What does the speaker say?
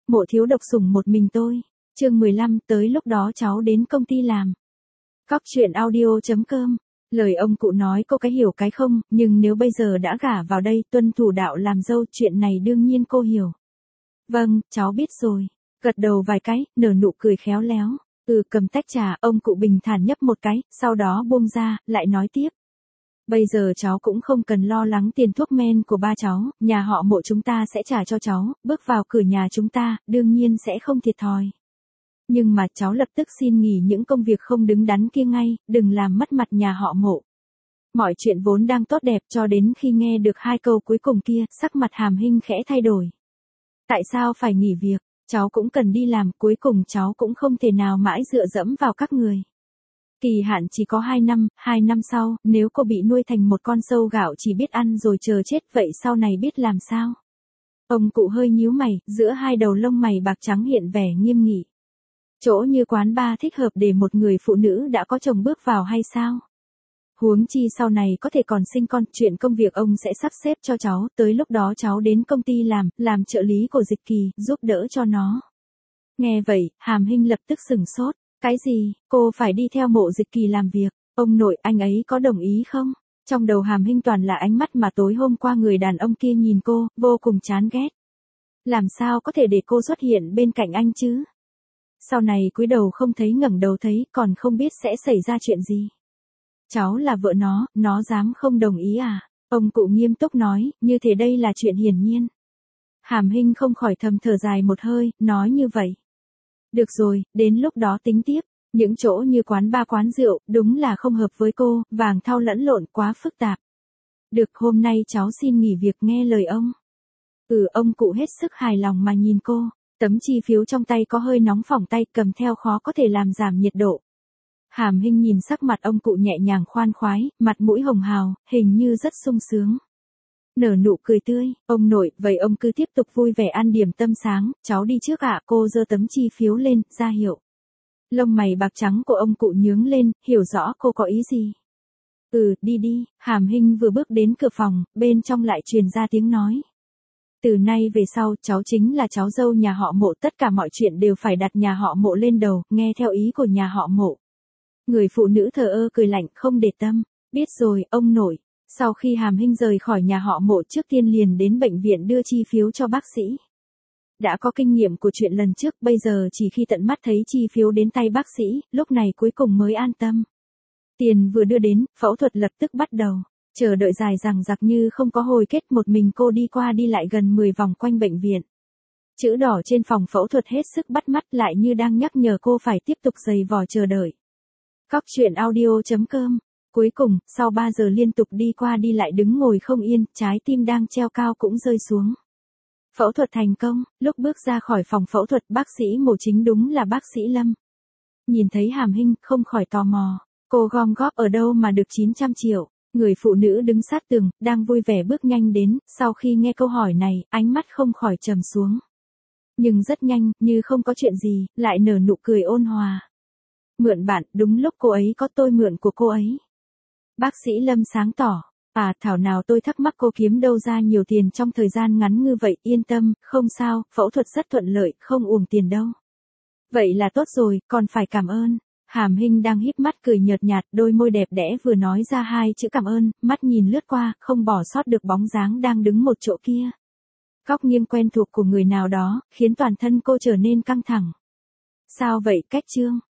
Mộ thiếu độc sủng một mình tôi. Chương 15, tới lúc đó cháu đến công ty làm. Cóc truyện audio.com. Lời ông cụ nói cô cái hiểu cái không, nhưng nếu bây giờ đã gả vào đây tuân thủ đạo làm dâu, chuyện này đương nhiên cô hiểu. Vâng, cháu biết rồi. Gật đầu vài cái, nở nụ cười khéo léo. Cầm tách trà, ông cụ bình thản nhấp một cái, sau đó buông ra, lại nói tiếp. Bây giờ cháu cũng không cần lo lắng tiền thuốc men của ba cháu, nhà họ Mộ chúng ta sẽ trả cho cháu, bước vào cửa nhà chúng ta, đương nhiên sẽ không thiệt thòi. Nhưng mà cháu lập tức xin nghỉ những công việc không đứng đắn kia ngay, đừng làm mất mặt nhà họ Mộ. Mọi chuyện vốn đang tốt đẹp cho đến khi nghe được hai câu cuối cùng kia, sắc mặt Hàm Hinh khẽ thay đổi. Tại sao phải nghỉ việc, cháu cũng cần đi làm, cuối cùng cháu cũng không thể nào mãi dựa dẫm vào các người. Kỳ hạn chỉ có 2 năm sau, nếu cô bị nuôi thành một con sâu gạo chỉ biết ăn rồi chờ chết, vậy sau này biết làm sao? Ông cụ hơi nhíu mày, giữa hai đầu lông mày bạc trắng hiện vẻ nghiêm nghị. Chỗ như quán bar thích hợp để một người phụ nữ đã có chồng bước vào hay sao? Huống chi sau này có thể còn sinh con, chuyện công việc ông sẽ sắp xếp cho cháu, tới lúc đó cháu đến công ty làm trợ lý của Dịch Kỳ, giúp đỡ cho nó. Nghe vậy, Hàm Hinh lập tức sửng sốt. Cái gì, cô phải đi theo Mộ Dịch Kỳ làm việc, ông nội anh ấy có đồng ý không? Trong đầu Hàm Hinh toàn là ánh mắt mà tối hôm qua người đàn ông kia nhìn cô, vô cùng chán ghét. Làm sao có thể để cô xuất hiện bên cạnh anh chứ? Sau này cúi đầu không thấy ngẩng đầu thấy, còn không biết sẽ xảy ra chuyện gì. Cháu là vợ nó dám không đồng ý à? Ông cụ nghiêm túc nói, như thế đây là chuyện hiển nhiên. Hàm Hinh không khỏi thầm thở dài một hơi, nói như vậy. Được rồi, đến lúc đó tính tiếp, những chỗ như quán bar quán rượu, đúng là không hợp với cô, vàng thau lẫn lộn quá phức tạp. Được, hôm nay cháu xin nghỉ việc nghe lời ông. Ông cụ hết sức hài lòng mà nhìn cô, tấm chi phiếu trong tay có hơi nóng phỏng tay, cầm theo khó có thể làm giảm nhiệt độ. Hàm Hinh nhìn sắc mặt ông cụ nhẹ nhàng khoan khoái, mặt mũi hồng hào, hình như rất sung sướng. Nở nụ cười tươi, ông nội, vậy ông cứ tiếp tục vui vẻ ăn điểm tâm sáng, cháu đi trước ạ. Cô giơ tấm chi phiếu lên, ra hiệu. Lông mày bạc trắng của ông cụ nhướng lên, hiểu rõ cô có ý gì. Đi, Hàm Hinh vừa bước đến cửa phòng, bên trong lại truyền ra tiếng nói. Từ nay về sau, cháu chính là cháu dâu nhà họ Mộ, tất cả mọi chuyện đều phải đặt nhà họ Mộ lên đầu, nghe theo ý của nhà họ Mộ. Người phụ nữ thờ ơ cười lạnh, không để tâm. Biết rồi, ông nội. Sau khi Hàm Hinh rời khỏi nhà họ Mộ, trước tiên liền đến bệnh viện đưa chi phiếu cho bác sĩ. Đã có kinh nghiệm của chuyện lần trước, bây giờ chỉ khi tận mắt thấy chi phiếu đến tay bác sĩ, lúc này cuối cùng mới an tâm. Tiền vừa đưa đến, phẫu thuật lập tức bắt đầu. Chờ đợi dài dằng dặc như không có hồi kết, một mình cô đi qua đi lại gần 10 vòng quanh bệnh viện. Chữ đỏ trên phòng phẫu thuật hết sức bắt mắt, lại như đang nhắc nhở cô phải tiếp tục giày vò chờ đợi. Cóc truyện audio.com. Cuối cùng, sau 3 giờ liên tục đi qua đi lại đứng ngồi không yên, trái tim đang treo cao cũng rơi xuống. Phẫu thuật thành công, lúc bước ra khỏi phòng phẫu thuật, bác sĩ Mộ chính đúng là bác sĩ Lâm. Nhìn thấy Hàm Hinh, không khỏi tò mò, cô gom góp ở đâu mà được 900 triệu. Người phụ nữ đứng sát tường, đang vui vẻ bước nhanh đến, sau khi nghe câu hỏi này, ánh mắt không khỏi trầm xuống. Nhưng rất nhanh, như không có chuyện gì, lại nở nụ cười ôn hòa. Mượn bạn, đúng lúc cô ấy có tôi mượn của cô ấy. Bác sĩ Lâm sáng tỏ, thảo nào tôi thắc mắc cô kiếm đâu ra nhiều tiền trong thời gian ngắn như vậy, yên tâm, không sao, phẫu thuật rất thuận lợi, không uổng tiền đâu. Vậy là tốt rồi, còn phải cảm ơn. Hàm Hinh đang híp mắt cười nhợt nhạt, đôi môi đẹp đẽ vừa nói ra hai chữ cảm ơn, mắt nhìn lướt qua, không bỏ sót được bóng dáng đang đứng một chỗ kia. Góc nghiêng quen thuộc của người nào đó, khiến toàn thân cô trở nên căng thẳng. Sao vậy, Cách Trương?